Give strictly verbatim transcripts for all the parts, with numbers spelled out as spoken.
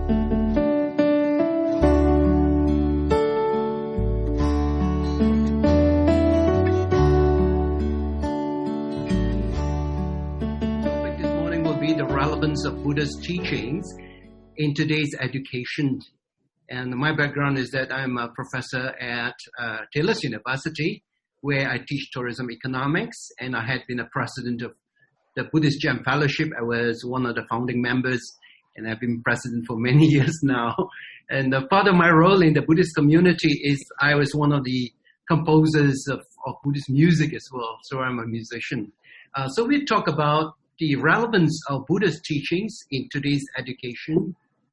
Of Buddha's teachings in today's education. And my background is that I'm a professor at uh, Taylor's University, where I teach tourism economics, and I had been a president of the Buddhist Gem Fellowship. I was one of the founding members, and I've been president for many years now. And uh, part of my role in the Buddhist community is I was one of the composers of, of Buddhist music as well, so I'm a musician. Uh, so we talk about the relevance of Buddha's teachings in today's education.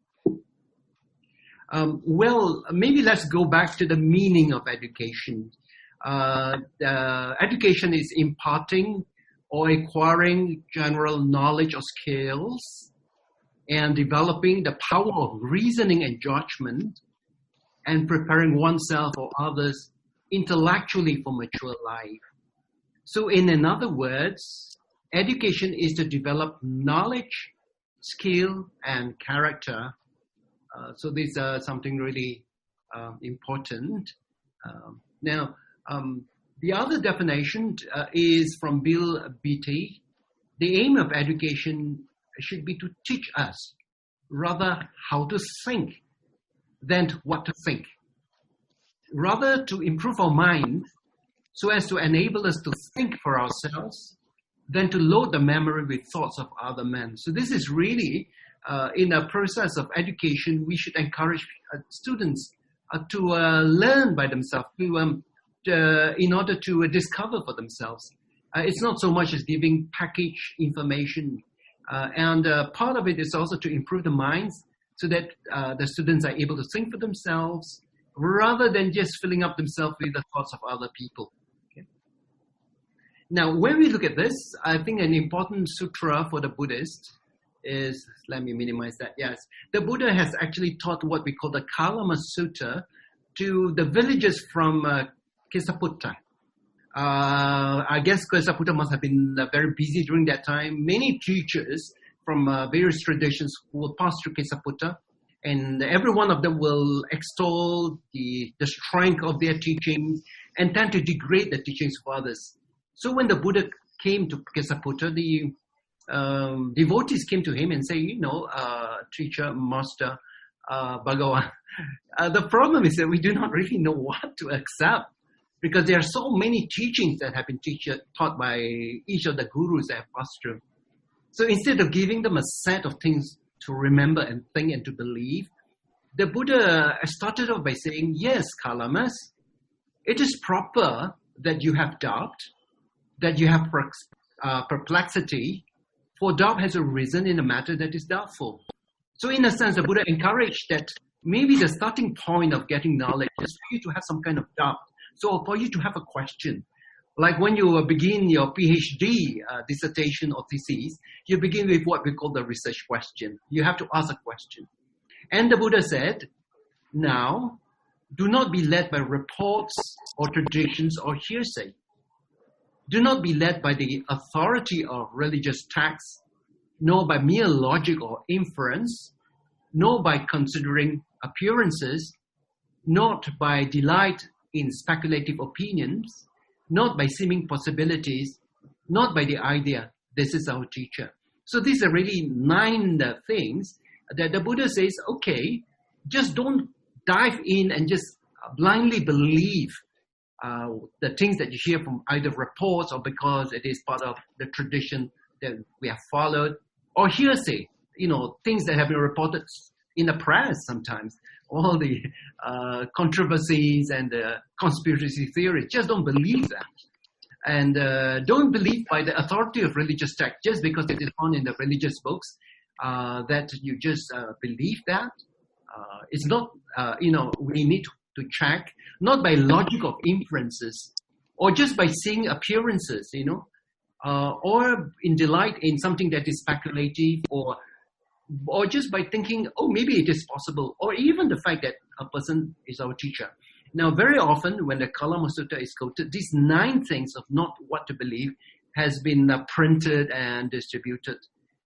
Um, well, maybe let's go back to the meaning of education. Uh, the education is imparting or acquiring general knowledge or skills and developing the power of reasoning and judgment and preparing oneself or others intellectually for mature life. So in other words, education is to develop knowledge, skill, and character. Uh, so these are something really uh, important. Um, now, um, the other definition uh, is from Bill Beatty. The aim of education should be to teach us rather how to think than what to think. Rather to improve our mind so as to enable us to think for ourselves than to load the memory with thoughts of other men. So this is really, uh, in a process of education, we should encourage uh, students uh, to uh, learn by themselves, to, um, to, in order to uh, discover for themselves. Uh, it's not so much as giving package information. Uh, and uh, part of it is also to improve the minds so that uh, the students are able to think for themselves rather than just filling up themselves with the thoughts of other people. Now, when we look at this, I think an important sutra for the Buddhist is, let me minimize that, yes. The Buddha has actually taught what we call the Kalama Sutta to the villagers from uh, Kesaputta. Uh, I guess Kesaputta must have been uh, very busy during that time. Many teachers from uh, various traditions will pass through Kesaputta, and every one of them will extol the, the strength of their teaching and tend to degrade the teachings of others. So when the Buddha came to Kesaputta, the um, devotees came to him and say, you know, uh, teacher, master, uh, Bhagavan, uh, the problem is that we do not really know what to accept because there are so many teachings that have been teach- taught by each of the gurus that have passed through. So instead of giving them a set of things to remember and think and to believe, the Buddha started off by saying, yes, Kalamas, it is proper that you have doubt, that you have uh, perplexity, for doubt has arisen in a matter that is doubtful. So in a sense, the Buddha encouraged that maybe the starting point of getting knowledge is for you to have some kind of doubt. So for you to have a question. Like when you begin your PhD uh, dissertation or thesis, you begin with what we call the research question. You have to ask a question. And the Buddha said, now, do not be led by reports or traditions or hearsay. Do not be led by the authority of religious texts, nor by mere logic or inference, nor by considering appearances, not by delight in speculative opinions, not by seeming possibilities, not by the idea, this is our teacher. So these are really nine uh, things that the Buddha says, okay, just don't dive in and just blindly believe Uh, the things that you hear from either reports or because it is part of the tradition that we have followed, or hearsay, you know, things that have been reported in the press sometimes, all the uh, controversies and the conspiracy theories. Just don't believe that. And uh, don't believe by the authority of religious text, just because it is found in the religious books, uh, that you just uh, believe that. Uh, it's not, uh, you know, we need to to check, not by logic of inferences, or just by seeing appearances, you know, uh, or in delight in something that is speculative, or or just by thinking, oh, maybe it is possible, or even the fact that a person is our teacher. Now, very often when the Kalama Sutta is quoted, these nine things of not what to believe has been uh, printed and distributed.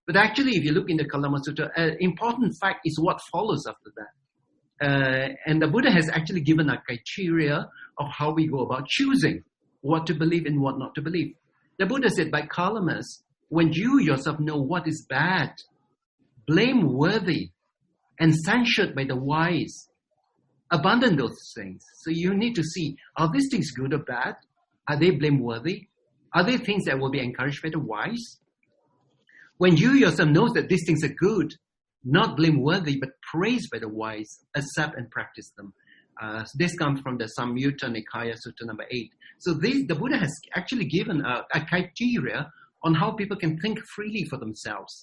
But actually, if you look in the Kalama Sutta, an important fact is what follows after that. Uh, and the Buddha has actually given a criteria of how we go about choosing what to believe and what not to believe. The Buddha said, by Kalamas, when you yourself know what is bad, blameworthy, and censured by the wise, abandon those things. So you need to see, are these things good or bad? Are they blameworthy? Are they things that will be encouraged by the wise? When you yourself know that these things are good, not blameworthy, but praised by the wise, accept and practice them. Uh, this comes from the Samyutta Nikaya Sutta number eight. So this, the Buddha has actually given a, a criteria on how people can think freely for themselves.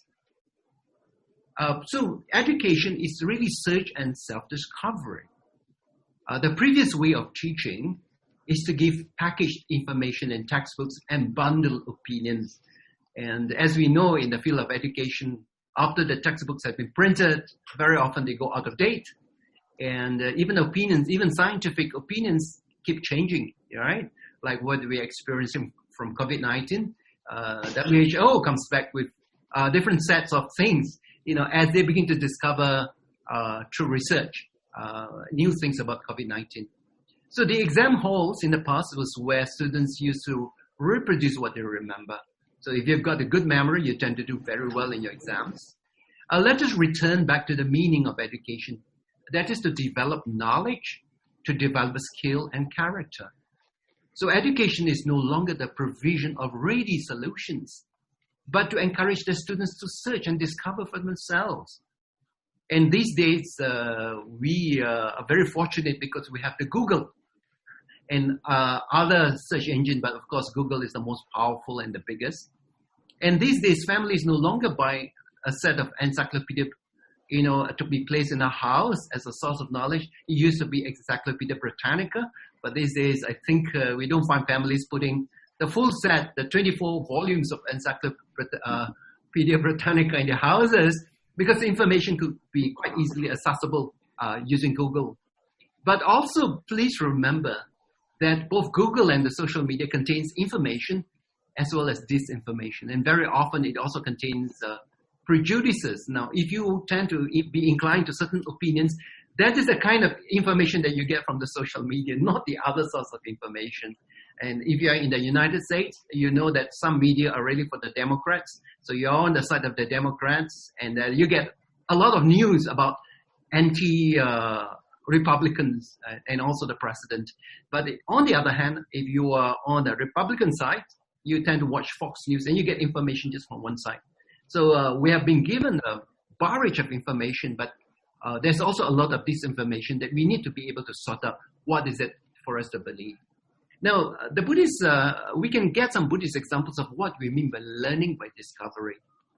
Uh, so education is really search and self-discovery. Uh, the previous way of teaching is to give packaged information in textbooks and bundle opinions. And as we know in the field of education, after the textbooks have been printed, very often they go out of date. And uh, even opinions, even scientific opinions keep changing, right? Like what we're experiencing from COVID nineteen. Uh, W H O comes back with uh, different sets of things, you know, as they begin to discover uh, through research, uh, new things about COVID nineteen. So the exam halls in the past was where students used to reproduce what they remember. So if you've got a good memory, you tend to do very well in your exams. Uh, let us return back to the meaning of education. That is to develop knowledge, to develop skill and character. So education is no longer the provision of ready solutions, but to encourage the students to search and discover for themselves. And these days, uh, we uh, are very fortunate because we have the Google and uh, other search engine, but of course Google is the most powerful and the biggest. And these days, families no longer buy a set of encyclopedia, you know, to be placed in a house as a source of knowledge. It used to be Encyclopedia Britannica, but these days I think uh, we don't find families putting the full set, the twenty-four volumes of Encyclopedia Britannica in their houses, because the information could be quite easily accessible uh, using Google. But also, please remember that both Google and the social media contains information as well as disinformation. And very often it also contains uh, prejudices. Now, if you tend to be inclined to certain opinions, that is the kind of information that you get from the social media, not the other source of information. And if you are in the United States, you know that some media are really for the Democrats. So you're on the side of the Democrats, and uh, you get a lot of news about anti- uh, Republicans uh, and also the president. But on the other hand, if you are on the Republican side, you tend to watch Fox News and you get information just from one side. So uh, we have been given a barrage of information, but uh, there's also a lot of disinformation that we need to be able to sort out what is it for us to believe. Now, the Buddhists, uh, we can get some Buddhist examples of what we mean by learning by discovery.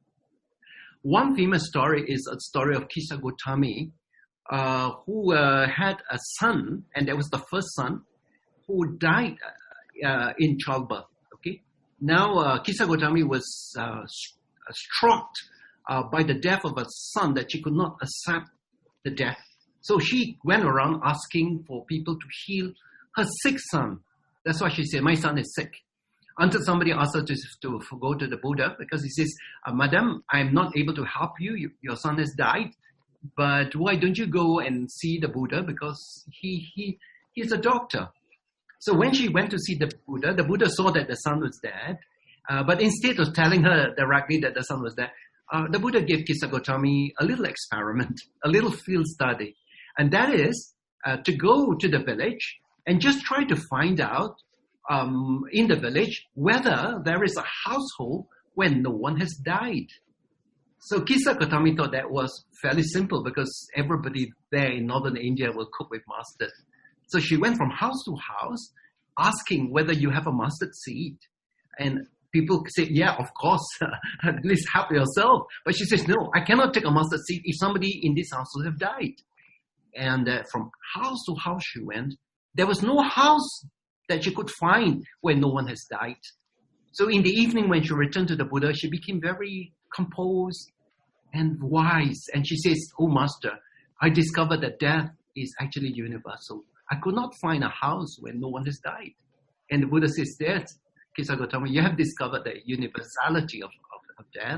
One famous story is a story of Kisa Gotami, Uh, who uh, had a son, and that was the first son, who died uh, in childbirth. Okay. Now, uh, Kisa Gotami was uh, struck uh, by the death of a son that she could not accept the death. So she went around asking for people to heal her sick son. That's why she said, "My son is sick." Until somebody asked her to, to go to the Buddha, because he says, uh, "Madam, I'm not able to help you. you. Your son has died. But why don't you go and see the Buddha, because he he he's a doctor." So when she went to see the Buddha, the Buddha saw that the son was dead. Uh, but instead of telling her directly that the son was dead, uh, the Buddha gave Kisa Gotami a little experiment, a little field study. And that is uh, to go to the village and just try to find out um, in the village whether there is a household where no one has died. So Kisa Gotami thought that was fairly simple because everybody there in northern India will cook with mustard. So she went from house to house asking whether you have a mustard seed. And people said, "Yeah, of course, at least help yourself." But she says, "No, I cannot take a mustard seed if somebody in this house would have died." And uh, from house to house she went. There was no house that she could find where no one has died. So in the evening when she returned to the Buddha, she became very composed and wise. And she says, "Oh, Master, I discovered that death is actually universal. I could not find a house where no one has died." And the Buddha says, "Yes, Kisa Gotami, you have discovered the universality of, of, of death.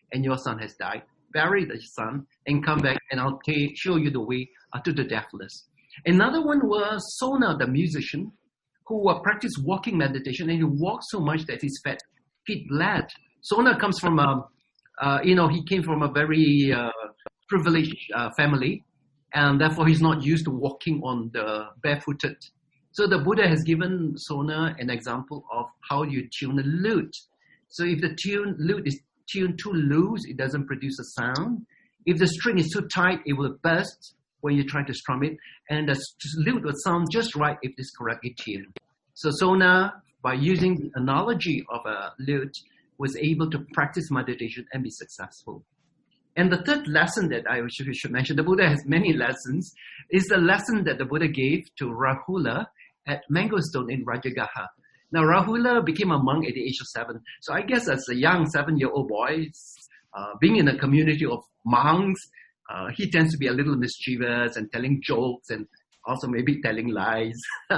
and your son has died. Bury the son and come back, and I'll t- show you the way uh, to the deathless. Another one was Sona, the musician, who uh, practiced walking meditation, and he walked so much that his fat feet bled. Sona comes from a, uh, you know, he came from a very uh, privileged uh, family, and therefore he's not used to walking on the barefooted. So the Buddha has given Sona an example of how you tune a lute. So if the tune lute is tuned too loose, it doesn't produce a sound. If the string is too tight, it will burst when you try to strum it. And the lute will sound just right if it's correctly tuned. So Sona, by using the analogy of a lute, was able to practice meditation and be successful. And the third lesson that I should, should mention, the Buddha has many lessons, is the lesson that the Buddha gave to Rahula at Mango Stone in Rajagaha. Now, Rahula became a monk at the age of seven. So I guess as a young seven-year-old boy, uh, being in a community of monks, uh, he tends to be a little mischievous and telling jokes and also maybe telling lies.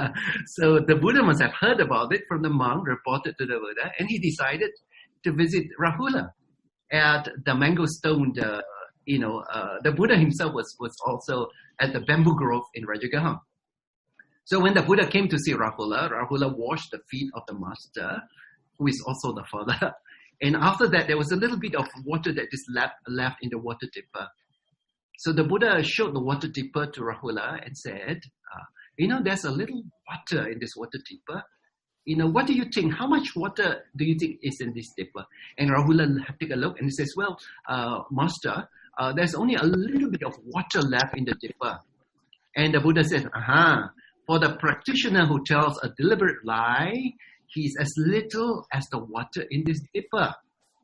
So the Buddha must have heard about it from the monk, reported to the Buddha, and he decided to visit Rahula at the Mango Stone. The, you know, uh, the Buddha himself was, was also at the bamboo grove in Rajagaha. So when the Buddha came to see Rahula, Rahula washed the feet of the master, who is also the father. And after that, there was a little bit of water that is left, left in the water dipper. So the Buddha showed the water dipper to Rahula and said, uh, you know, there's a little water in this water dipper. You know, what do you think? How much water do you think is in this dipper? And Rahula took a look and he says, well, uh, master, uh, there's only a little bit of water left in the dipper. And the Buddha says, aha, for the practitioner who tells a deliberate lie, he's as little as the water in this dipper.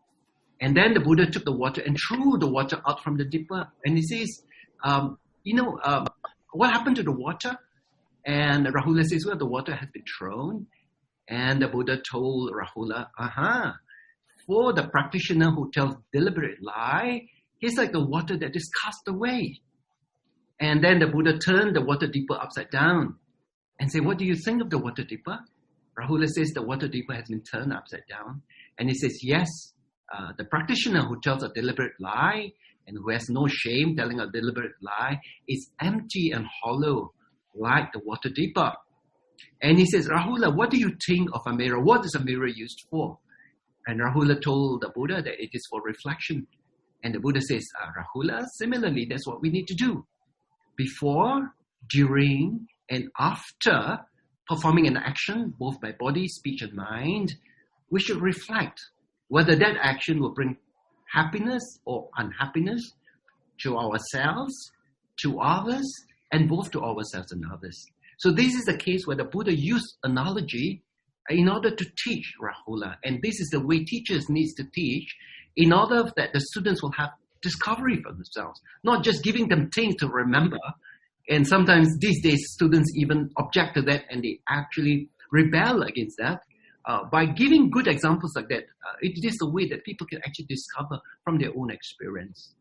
And then the Buddha took the water and threw the water out from the dipper. And he says, um, you know, um, what happened to the water? And Rahula says, well, the water has been thrown. And the Buddha told Rahula, aha, for the practitioner who tells deliberate lie, he's like the water that is cast away. And then the Buddha turned the water dipper upside down and said, what do you think of the water dipper? Rahula says the water dipper has been turned upside down. And he says, yes, uh, the practitioner who tells a deliberate lie and who has no shame telling a deliberate lie is empty and hollow like the water dipper. And he says, Rahula, what do you think of a mirror? What is a mirror used for? And Rahula told the Buddha that it is for reflection. And the Buddha says, uh, Rahula, similarly, that's what we need to do. Before, during, and after performing an action, both by body, speech, and mind, we should reflect whether that action will bring happiness or unhappiness to ourselves, to others, and both to ourselves and others. So this is the case where the Buddha used analogy in order to teach Rahula. And this is the way teachers need to teach in order that the students will have discovery for themselves, not just giving them things to remember. And sometimes these days, students even object to that and they actually rebel against that. Uh, by giving good examples like that, uh, it is the way that people can actually discover from their own experience.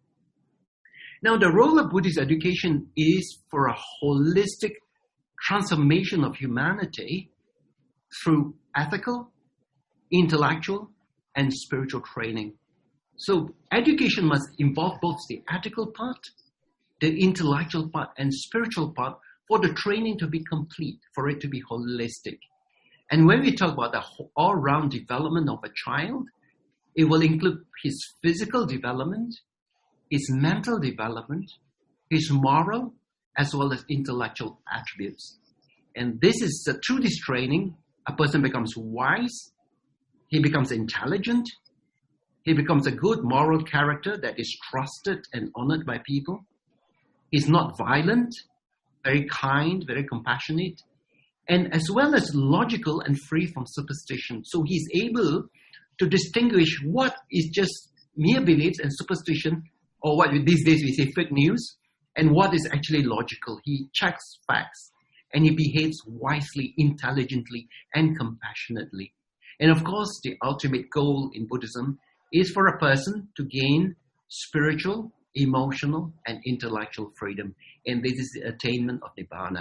Now, the role of Buddhist education is for a holistic transformation of humanity through ethical, intellectual, and spiritual training. So education must involve both the ethical part, the intellectual part, and spiritual part for the training to be complete, for it to be holistic. And when we talk about the all-round development of a child, it will include his physical development, his mental development, his moral, as well as intellectual attributes. And this is, uh, through this training, a person becomes wise, he becomes intelligent, he becomes a good moral character that is trusted and honored by people. He's not violent, very kind, very compassionate, and as well as logical and free from superstition. So he's able to distinguish what is just mere beliefs and superstition, or what these days we say fake news, and what is actually logical. He checks facts, and he behaves wisely, intelligently, and compassionately. And of course, the ultimate goal in Buddhism is for a person to gain spiritual, emotional, and intellectual freedom. And this is the attainment of Nibbana.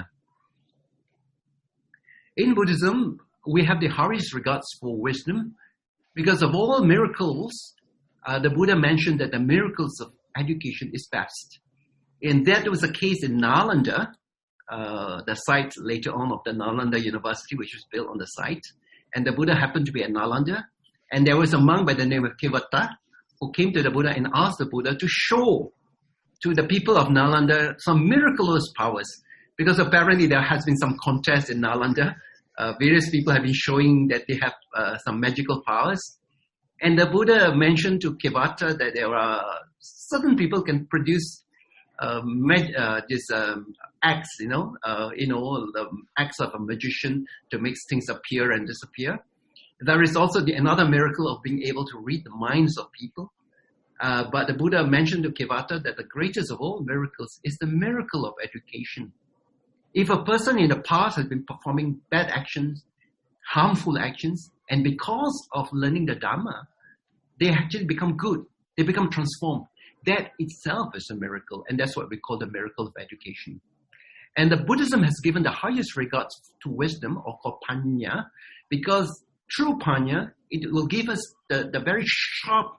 In Buddhism, we have the highest regards for wisdom because of all miracles uh, the Buddha mentioned that the miracles of education is best. And that was the case in Nalanda, uh, the site later on of the Nalanda University, which was built on the site. And the Buddha happened to be at Nalanda. And there was a monk by the name of Kevata who came to the Buddha and asked the Buddha to show to the people of Nalanda some miraculous powers. Because apparently there has been some contest in Nalanda. Uh, various people have been showing that they have uh, some magical powers. And the Buddha mentioned to Kevata that there are certain people can produce uh, mag- uh, this um, acts, you know, uh, you know, the acts of a magician to make things appear and disappear. There is also the, another miracle of being able to read the minds of people. Uh, but the Buddha mentioned to Kevata that the greatest of all miracles is the miracle of education. If a person in the past has been performing bad actions, harmful actions, and because of learning the Dhamma, they actually become good. They become transformed. That itself is a miracle, and that's what we call the miracle of education. And the Buddhism has given the highest regards to wisdom, or called panya, because through panya, it will give us the, the very sharp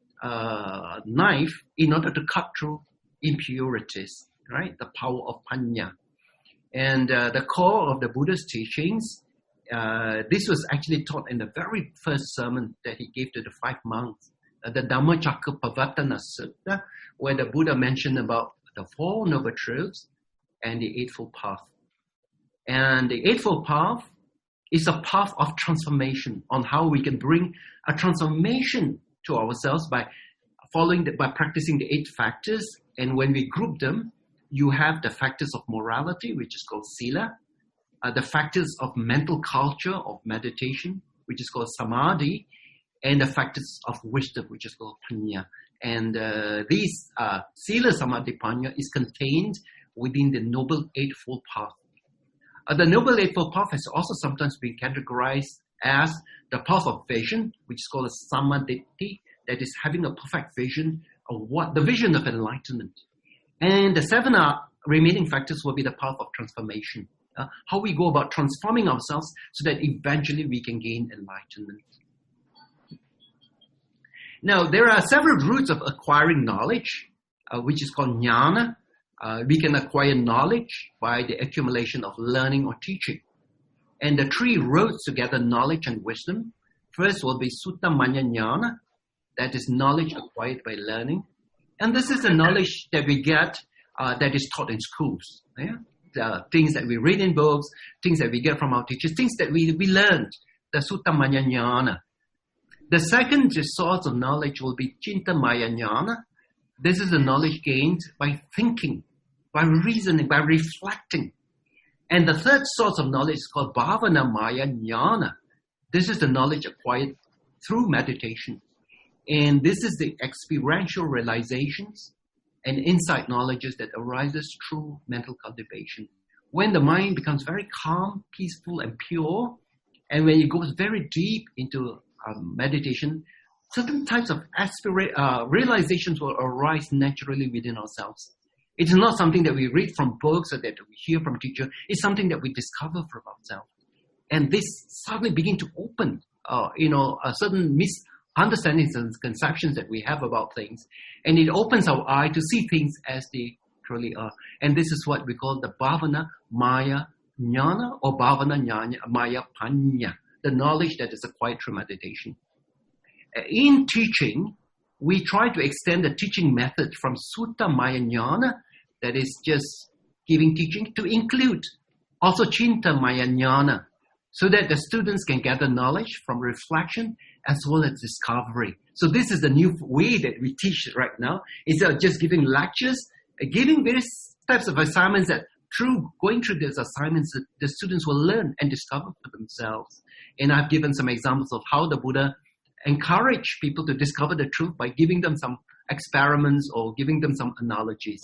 uh, knife in order to cut through impurities, right? The power of panya. And uh, the core of the Buddha's teachings, uh, this was actually taught in the very first sermon that he gave to the five monks, uh, the Dhammacakkappavattana Sutta, where the Buddha mentioned about the Four Noble Truths and the Eightfold Path. And the Eightfold Path is a path of transformation on how we can bring a transformation to ourselves by following, the, by practicing the eight factors. And when we group them, you have the factors of morality, which is called sila, uh, the factors of mental culture, of meditation, which is called samadhi, and the factors of wisdom, which is called panya. And uh, these uh, sila, samadhi, panya is contained within the Noble Eightfold Path. Uh, the Noble Eightfold Path has also sometimes been categorized as the path of vision, which is called a samadhi, that is having a perfect vision of what the vision of enlightenment. And the seven uh, remaining factors will be the path of transformation, uh, how we go about transforming ourselves so that eventually we can gain enlightenment. Now, there are several routes of acquiring knowledge, uh, which is called jnana. Uh, we can acquire knowledge by the accumulation of learning or teaching. And the three roads to gather knowledge and wisdom, first will be sutta manya jnana, that is knowledge acquired by learning. And this is the knowledge that we get uh, that is taught in schools. Yeah? The things that we read in books, things that we get from our teachers, things that we, we learned, the sutta manya jnana. The second source of knowledge will be cintamaya jnana. This is the knowledge gained by thinking, by reasoning, by reflecting. And the third source of knowledge is called bhavana maya jnana. This is the knowledge acquired through meditation. And this is the experiential realizations and insight knowledges that arises through mental cultivation. When the mind becomes very calm, peaceful, and pure, and when it goes very deep into um, meditation, certain types of aspira- uh, realizations will arise naturally within ourselves. It's not something that we read from books or that we hear from teachers. It's something that we discover from ourselves. And this suddenly begin to open, uh, you know, a certain mis- understandings and conceptions that we have about things. And it opens our eye to see things as they truly are. And this is what we call the bhavana maya jnana or bhavana jnana, maya panya, the knowledge that is acquired through meditation. In teaching, we try to extend the teaching method from sutta maya jnana, that is just giving teaching, to include also cinta maya jnana, so that the students can gather knowledge from reflection as well as discovery. So this is the new way that we teach right now. Instead of just giving lectures, uh, giving various types of assignments that through going through these assignments, the students will learn and discover for themselves. And I've given some examples of how the Buddha encouraged people to discover the truth by giving them some experiments or giving them some analogies.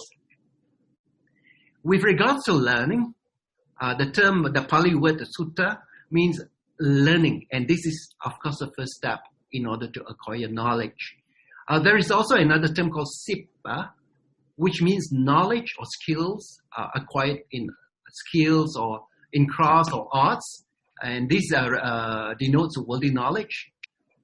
With regards to learning, uh, the term, the Pali word, the sutta, means learning. And this is, of course, the first step in order to acquire knowledge. Uh, there is also another term called sippa, which means knowledge or skills uh, acquired in skills or in crafts or arts. And these are uh, denotes worldly knowledge.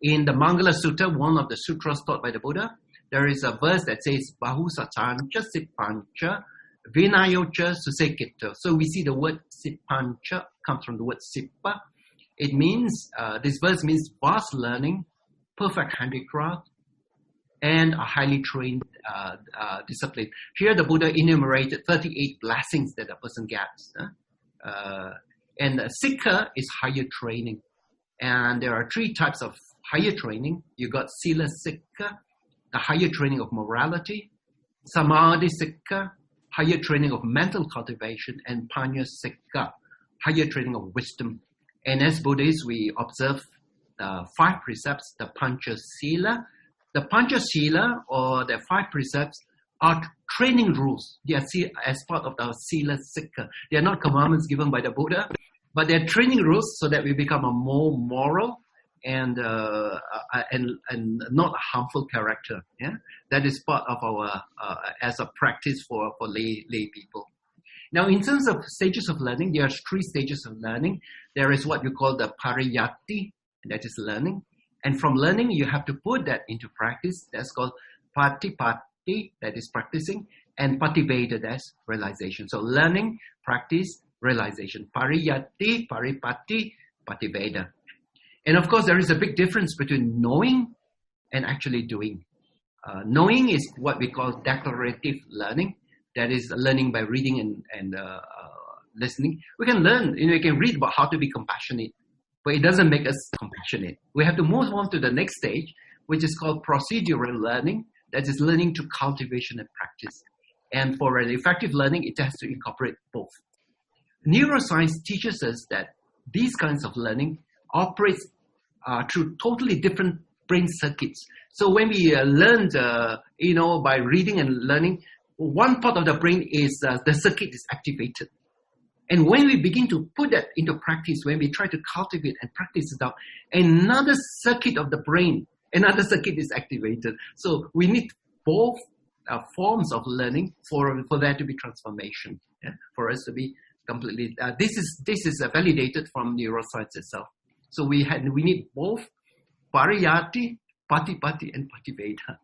In the Mangala Sutta, one of the sutras taught by the Buddha, there is a verse that says, Bahu Satancha Sipancha Vinayocha Susekita. So we see the word Sipancha comes from the word Sippa. It means, uh, this verse means vast learning, perfect handicraft, and a highly trained uh, uh, discipline. Here the Buddha enumerated thirty-eight blessings that a person gets. Huh? Uh, and uh, Sikha is higher training. And there are three types of higher training. You got Sila Sikha, the higher training of morality, Samadhi Sikha, higher training of mental cultivation, and Panya Sikha, higher training of wisdom. And as Buddhists, we observe the five precepts, the Pancha Sila. The Pancha Sila, or the five precepts, are training rules. They are as part of the Sila Sikha. They are not commandments given by the Buddha, but they are training rules so that we become a more moral and uh, and and not a harmful character. Yeah, that is part of our uh, as a practice for for lay lay people. Now, in terms of stages of learning, there are three stages of learning. There is what you call the pariyatti, that is learning. And from learning, you have to put that into practice. That's called patipatti, that is practicing, and pativeda, that's realization. So learning, practice, realization. Pariyatti, paripatti, pativeda. And of course, there is a big difference between knowing and actually doing. Uh, knowing is what we call declarative learning. That is learning by reading and, and uh, uh, listening. We can learn, you know, you can read about how to be compassionate, but it doesn't make us compassionate. We have to move on to the next stage, which is called procedural learning. That is learning to cultivation and practice. And for an effective learning, it has to incorporate both. Neuroscience teaches us that these kinds of learning operates uh, through totally different brain circuits. So when we uh, learned, uh, you know, by reading and learning, one part of the brain is uh, the circuit is activated. And when we begin to put that into practice, when we try to cultivate and practice it out, another circuit of the brain, another circuit is activated. So we need both uh, forms of learning for for there to be transformation, yeah? For us to be completely. Uh, this is this is uh, validated from neuroscience itself. So we had we need both pariyatti, patipatti, and pativeda.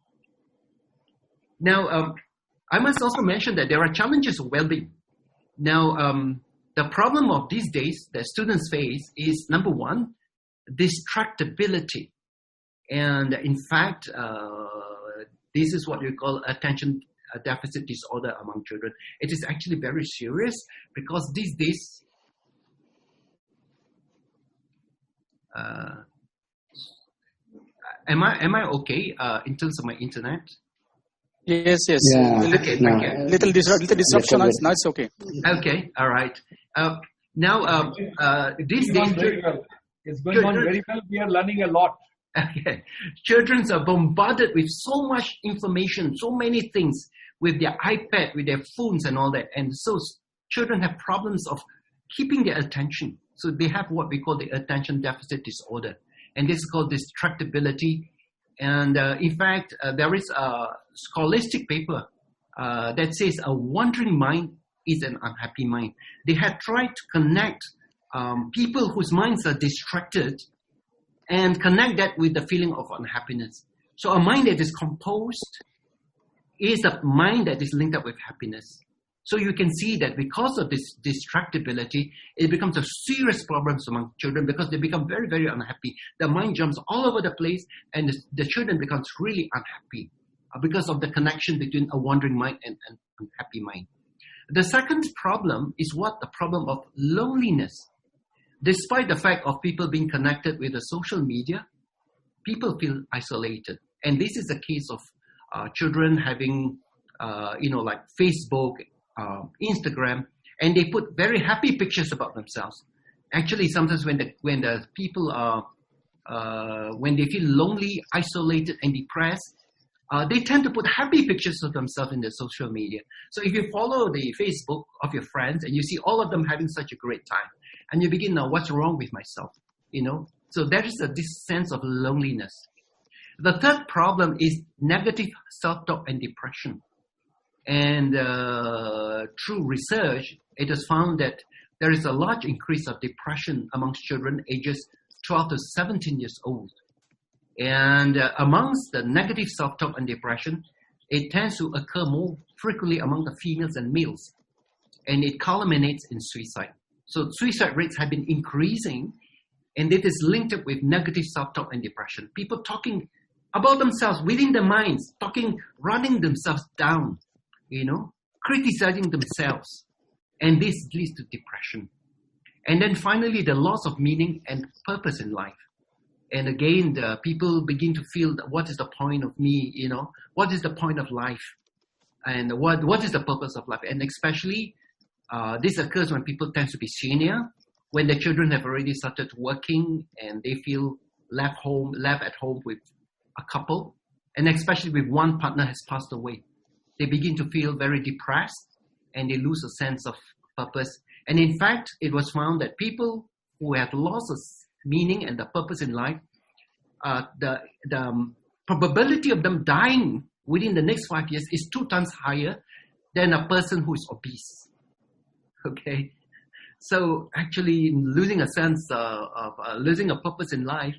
Now, um, I must also mention that there are challenges of well-being. Now, um, the problem of these days that students face is, number one, distractibility. And in fact, uh, this is what we call attention deficit disorder among children. It is actually very serious because these days, uh, am I am I okay uh, in terms of my internet? Yes, yes. Yeah, little, okay, no, okay. little, disru- little disruption, little now it's okay. Okay, all right. Uh, now, uh, uh, these It's days, going very well. It's going Good, on good. very well. We are learning a lot. okay, children are bombarded with so much information, so many things with their iPad, with their phones and all that. And so children have problems of keeping their attention. So they have what we call the attention deficit disorder. And this is called distractibility. And uh, in fact, uh, there is a scholastic paper uh, that says a wandering mind is an unhappy mind. They had tried to connect um, people whose minds are distracted and connect that with the feeling of unhappiness. So a mind that is composed is a mind that is linked up with happiness. So you can see that because of this distractibility, it becomes a serious problem among children because they become very, very unhappy. The mind jumps all over the place and the, the children becomes really unhappy uh, because of the connection between a wandering mind and an unhappy mind. The second problem is what? The problem of loneliness. Despite the fact of people being connected with the social media, people feel isolated. And this is a case of uh, children having, uh, you know, like Facebook, uh, Instagram, and they put very happy pictures about themselves. Actually, sometimes when the when the people are uh, when they feel lonely, isolated, and depressed, uh, they tend to put happy pictures of themselves in the social media. So if you follow the Facebook of your friends and you see all of them having such a great time, and you begin now, what's wrong with myself? You know, so there is a, this sense of loneliness. The third problem is negative self-talk and depression. And uh, through research, it has found that there is a large increase of depression amongst children ages twelve to seventeen years old. And uh, amongst the negative self-talk and depression, it tends to occur more frequently among the females and males. And it culminates in suicide. So suicide rates have been increasing, and it is linked up with negative self-talk and depression. People talking about themselves within their minds, talking, running themselves down, you know, criticizing themselves. And this leads to depression. And then finally, the loss of meaning and purpose in life. And again, the people begin to feel that what is the point of me, you know, what is the point of life? And what what is the purpose of life? And especially, uh, this occurs when people tend to be senior, when the children have already started working and they feel left home, left at home with a couple, and especially with one partner has passed away. They begin to feel very depressed and they lose a sense of purpose. And in fact, it was found that people who had lost a meaning and the purpose in life, uh, the, the um, probability of them dying within the next five years is two times higher than a person who is obese. Okay? So actually losing a sense uh, of uh, losing a purpose in life,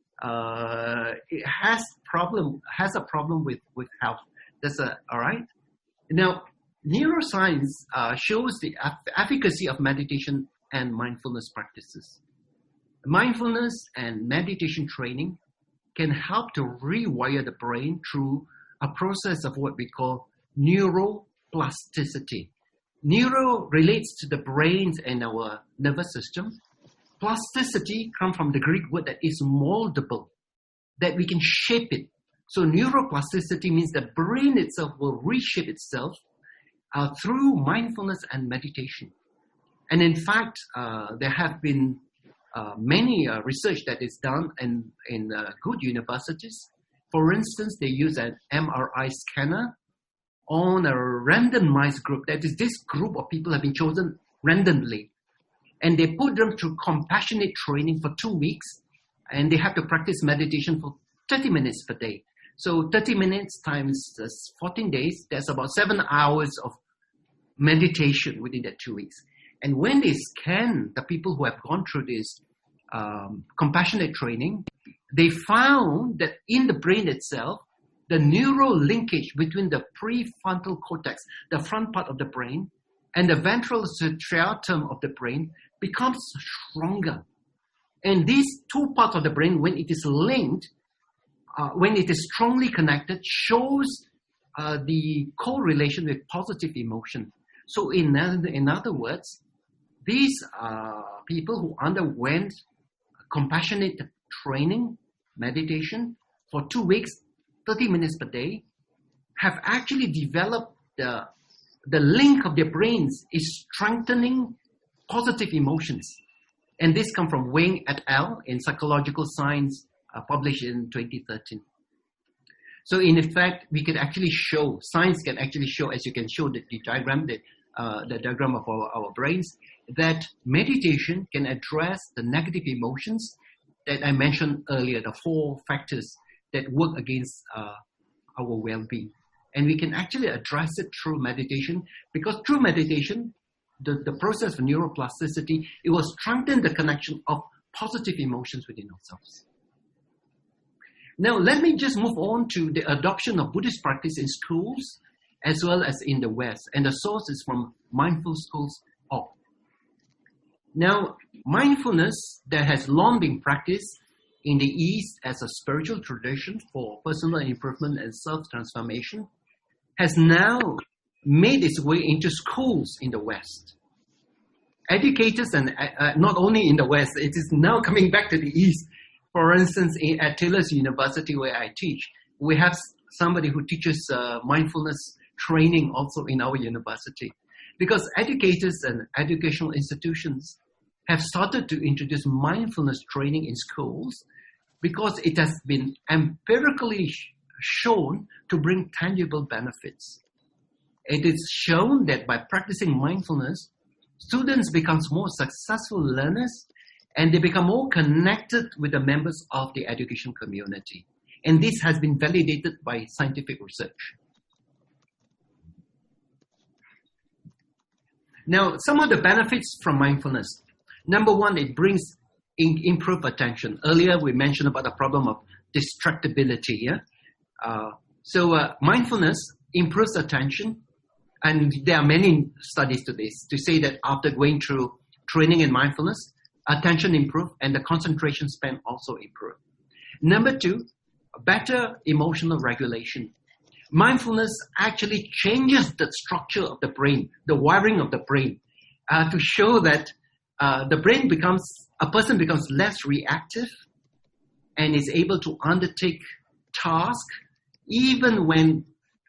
uh, it has problem has a problem with, with health. That's a, all right? Now, neuroscience uh, shows the efficacy of meditation and mindfulness practices. Mindfulness and meditation training can help to rewire the brain through a process of what we call neuroplasticity. Neuro relates to the brains and our nervous system. Plasticity comes from the Greek word that is moldable, that we can shape it. So neuroplasticity means the brain itself will reshape itself uh, through mindfulness and meditation. And in fact, uh, there have been uh, many uh, research that is done in, in uh, good universities. For instance, they use an M R I scanner on a randomized group. That is, this group of people have been chosen randomly. And they put them through compassionate training for two weeks. And they have to practice meditation for thirty minutes per day. So thirty minutes times fourteen days, that's about seven hours of meditation within that two weeks. And when they scan the people who have gone through this um, compassionate training, they found that in the brain itself, the neural linkage between the prefrontal cortex, the front part of the brain, and the ventral striatum of the brain becomes stronger. And these two parts of the brain, when it is linked, uh, when it is strongly connected, shows uh, the correlation with positive emotion. So in, in other words, these uh, people who underwent compassionate training, meditation, for two weeks, thirty minutes per day, have actually developed the, the link of their brains is strengthening positive emotions. And this comes from Wang et al. In Psychological Science, uh, published in twenty thirteen. So in effect, we can actually show, science can actually show, as you can show the, the diagram, the, uh, the diagram of our, our brains, that meditation can address the negative emotions that I mentioned earlier, the four factors that work against uh, our well-being. And we can actually address it through meditation, because through meditation, the, the process of neuroplasticity, it will strengthen the connection of positive emotions within ourselves. Now, let me just move on to the adoption of Buddhist practice in schools as well as in the West. And the source is from mindful schools dot org. Now, mindfulness that has long been practiced in the East as a spiritual tradition for personal improvement and self-transformation has now made its way into schools in the West. Educators, and uh, not only in the West, it is now coming back to the East. For instance, in, at Taylor's University where I teach, we have somebody who teaches uh, mindfulness training also in our university. Because educators and educational institutions have started to introduce mindfulness training in schools because it has been empirically shown to bring tangible benefits. It is shown that by practicing mindfulness, students become more successful learners and they become more connected with the members of the education community. And this has been validated by scientific research. Now, some of the benefits from mindfulness. Number one, it brings in, improved attention. Earlier, we mentioned about the problem of distractibility. Yeah? Uh, so uh, mindfulness improves attention, and there are many studies to this to say that after going through training in mindfulness, attention improve and the concentration span also improve. Number two, better emotional regulation. Mindfulness actually changes the structure of the brain, the wiring of the brain, uh, to show that uh, the brain becomes, a person becomes less reactive and is able to undertake tasks even when,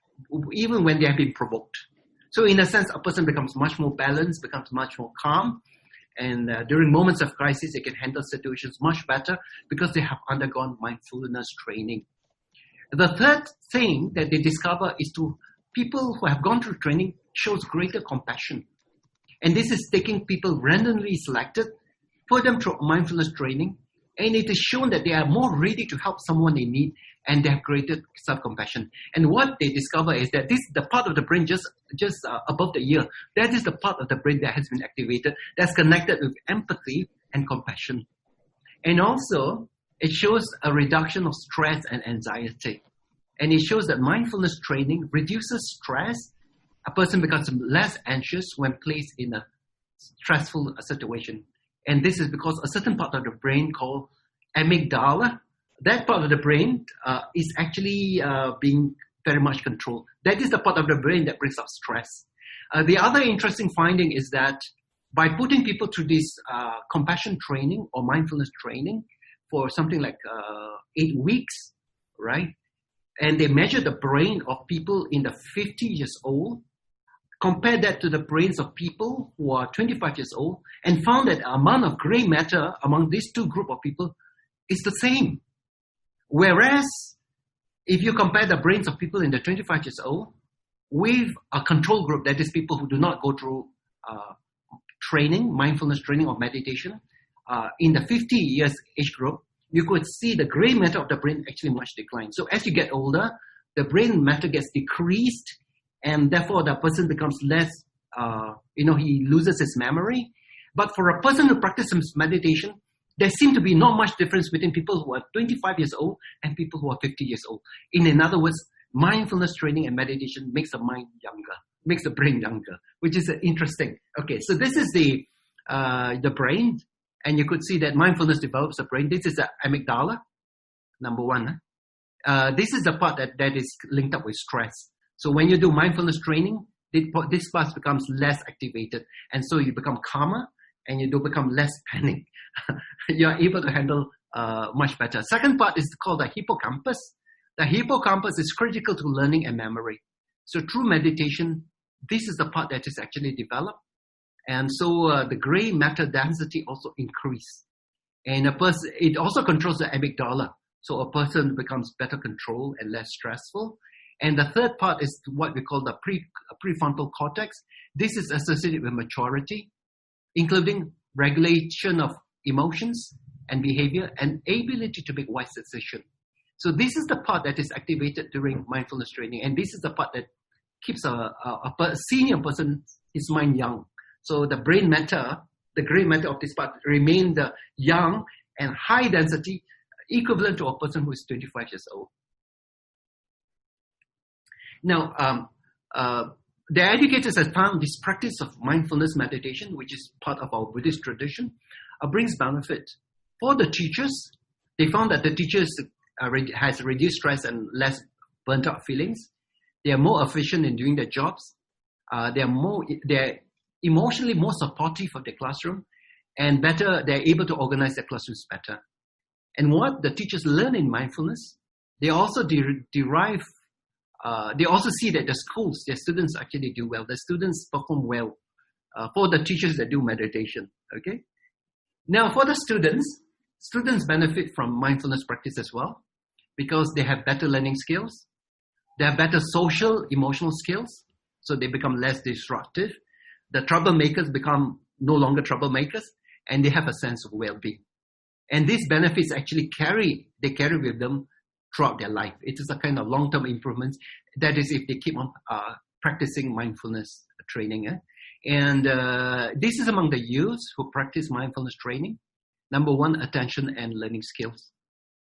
even when they have been provoked. So in a sense, a person becomes much more balanced, becomes much more calm, and uh, during moments of crisis, they can handle situations much better because they have undergone mindfulness training. The third thing that they discover is to people who have gone through training shows greater compassion. And this is taking people randomly selected, put them through mindfulness training, and it is shown that they are more ready to help someone in need and they have greater self-compassion. And what they discover is that this is the part of the brain just, just uh, above the ear. That is the part of the brain that has been activated that's connected with empathy and compassion. And also, it shows a reduction of stress and anxiety. And it shows that mindfulness training reduces stress. A person becomes less anxious when placed in a stressful situation. And this is because a certain part of the brain called amygdala, that part of the brain uh, is actually uh, being very much controlled. That is the part of the brain that brings up stress. Uh, the other interesting finding is that by putting people through this uh, compassion training or mindfulness training for something like uh, eight weeks, right? And they measure the brain of people in the fifty years old, compare that to the brains of people who are twenty-five years old, and found that the amount of gray matter among these two groups of people is the same. Whereas, if you compare the brains of people in the twenty-five years old with a control group, that is people who do not go through uh, training, mindfulness training or meditation, uh, in the fifty years age group, you could see the gray matter of the brain actually much declined. So as you get older, the brain matter gets decreased, and therefore the person becomes less, uh, you know, he loses his memory. But for a person who practices meditation, there seems to be not much difference between people who are twenty-five years old and people who are fifty years old. In, in other words, mindfulness training and meditation makes the mind younger, makes the brain younger, which is interesting. Okay, so this is the uh, the brain, and you could see that mindfulness develops the brain. This is the amygdala, number one. Uh, this is the part that, that is linked up with stress. So when you do mindfulness training, this part becomes less activated, and so you become calmer, and you do become less panic. You are able to handle uh, much better. Second part is called the hippocampus. The hippocampus is critical to learning and memory. So through meditation, this is the part that is actually developed. And so uh, the gray matter density also increase. And a person, it also controls the amygdala. So a person becomes better controlled and less stressful. And the third part is what we call the pre, prefrontal cortex. This is associated with maturity, including regulation of emotions and behavior and ability to make wise decisions. So this is the part that is activated during mindfulness training. And this is the part that keeps a, a, a senior person, his mind young. So the brain matter, the gray matter of this part remain the young and high density, equivalent to a person who is twenty-five years old. Now, um, uh, the educators have found this practice of mindfulness meditation, which is part of our Buddhist tradition, uh, brings benefit. For the teachers, they found that the teachers uh, re- has reduced stress and less burnt out feelings. They are more efficient in doing their jobs. Uh, they are more, they're emotionally more supportive of their classroom, and better, they're able to organize their classrooms better. And what the teachers learn in mindfulness, they also de- derive Uh, they also see that the schools, their students actually do well. The students perform well uh, for the teachers that do meditation, okay? Now, for the students, students benefit from mindfulness practice as well because they have better learning skills. They have better social, emotional skills, so they become less disruptive. The troublemakers become no longer troublemakers, and they have a sense of well-being. And these benefits actually carry, they carry with them throughout their life. It is a kind of long-term improvements. That is if they keep on uh, practicing mindfulness training. Eh? And uh, this is among the youths who practice mindfulness training. Number one, attention and learning skills.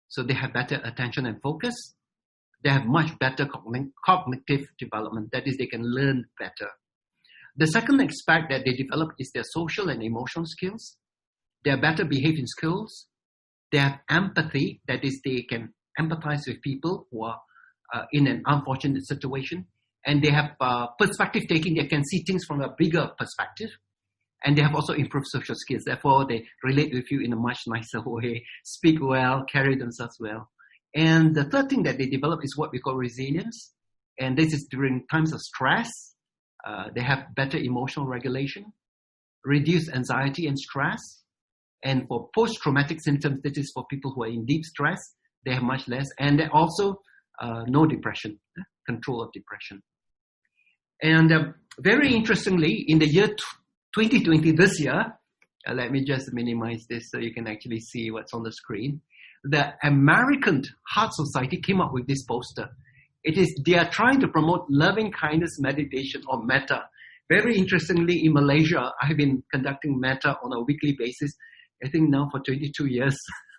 So they have better attention and focus. They have much better cogn- cognitive development. That is, they can learn better. The second aspect that they develop is their social and emotional skills. They are better behaved in schools. They have empathy. That is, they can empathize with people who are uh, in an unfortunate situation. And they have uh, perspective taking. They can see things from a bigger perspective. And they have also improved social skills. Therefore, they relate with you in a much nicer way, speak well, carry themselves well. And the third thing that they develop is what we call resilience. And this is during times of stress. Uh, they have better emotional regulation, reduced anxiety and stress. And for post-traumatic symptoms, this is for people who are in deep stress, they have much less. And they also uh, no depression, control of depression. And uh, very interestingly, in the year twenty twenty, this year, uh, let me just minimize this so you can actually see what's on the screen. The American Heart Society came up with this poster. It is, they are trying to promote loving kindness meditation or metta. Very interestingly, in Malaysia, I have been conducting metta on a weekly basis, I think now for twenty-two years.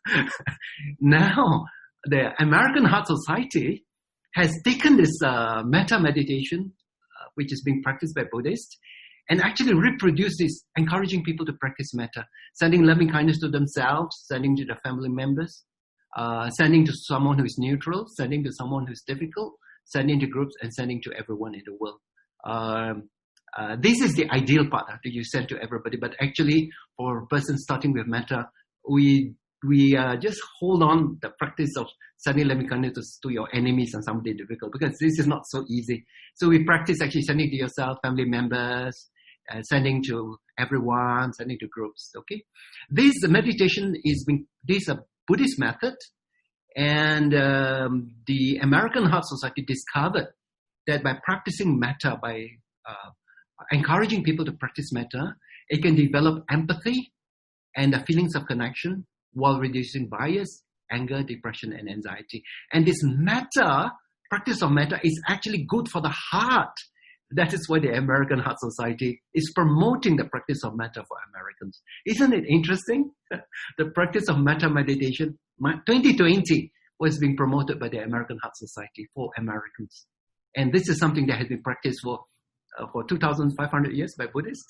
Now, the American Heart Society has taken this uh, metta meditation, uh, which is being practiced by Buddhists, and actually reproduced this, encouraging people to practice metta, sending loving kindness to themselves, sending to their family members, uh, sending to someone who is neutral, sending to someone who is difficult, sending to groups, and sending to everyone in the world. Um, uh, this is the ideal part after you send to everybody, but actually for a person starting with metta, we we uh, just hold on the practice of sending loving kindness to, to your enemies and somebody difficult, because this is not so easy. So we practice actually sending to yourself, family members, uh, sending to everyone, sending to groups. Okay, this meditation is being, this is a Buddhist method, and um, the American Heart Society discovered that by practicing metta, by uh, encouraging people to practice metta, it can develop empathy and the feelings of connection while reducing bias, anger, depression, and anxiety. And this metta, practice of metta, is actually good for the heart. That is why the American Heart Society is promoting the practice of metta for Americans. Isn't it interesting? The practice of metta meditation, twenty twenty, was being promoted by the American Heart Society for Americans. And this is something that has been practiced for, uh, for two thousand five hundred years by Buddhists.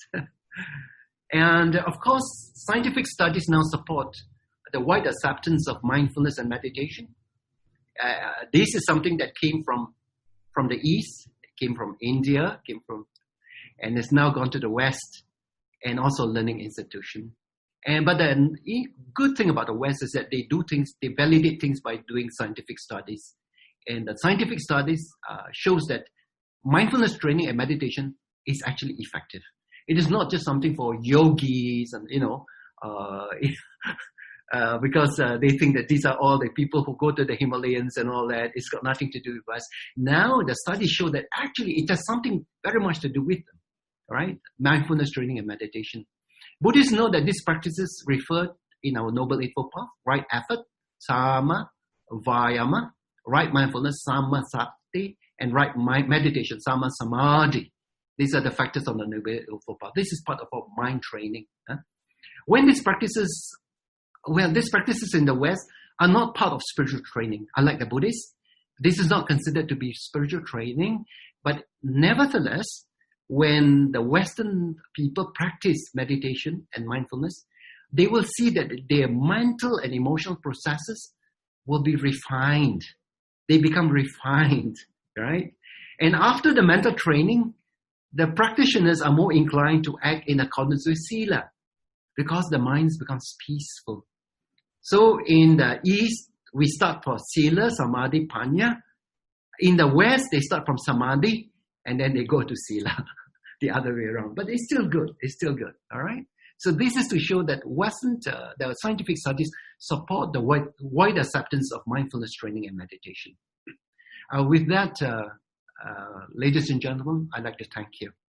And of course, scientific studies now support the wide acceptance of mindfulness and meditation. Uh, this is something that came from, from the East, it came from India, came from, and it's now gone to the West, and also learning institution. And but the good thing about the West is that they do things, they validate things by doing scientific studies. And the scientific studies uh, shows that mindfulness training and meditation is actually effective. It is not just something for yogis and, you know, uh, uh, because uh, they think that these are all the people who go to the Himalayas and all that. It's got nothing to do with us. Now the studies show that actually it has something very much to do with them, right? Mindfulness training and meditation. Buddhists know that these practices referred in our Noble Eightfold Path: right effort, sama, vayama, right mindfulness, sama sati, and right mind meditation, sama samadhi. These are the factors on the Noble Eightfold Path. This is part of our mind training. Huh? When these practices, well, these practices in the West are not part of spiritual training. Unlike the Buddhists, this is not considered to be spiritual training. But nevertheless, when the Western people practice meditation and mindfulness, they will see that their mental and emotional processes will be refined. They become refined, right? And after the mental training, the practitioners are more inclined to act in accordance with sila, because the mind becomes peaceful. So in the East, we start from sila, samadhi, panya. In the West, they start from samadhi, and then they go to sila, the other way around. But it's still good. It's still good, all right? So this is to show that wasn't uh, the scientific studies support the wide, wide acceptance of mindfulness training and meditation. Uh, with that, uh, uh, ladies and gentlemen, I'd like to thank you.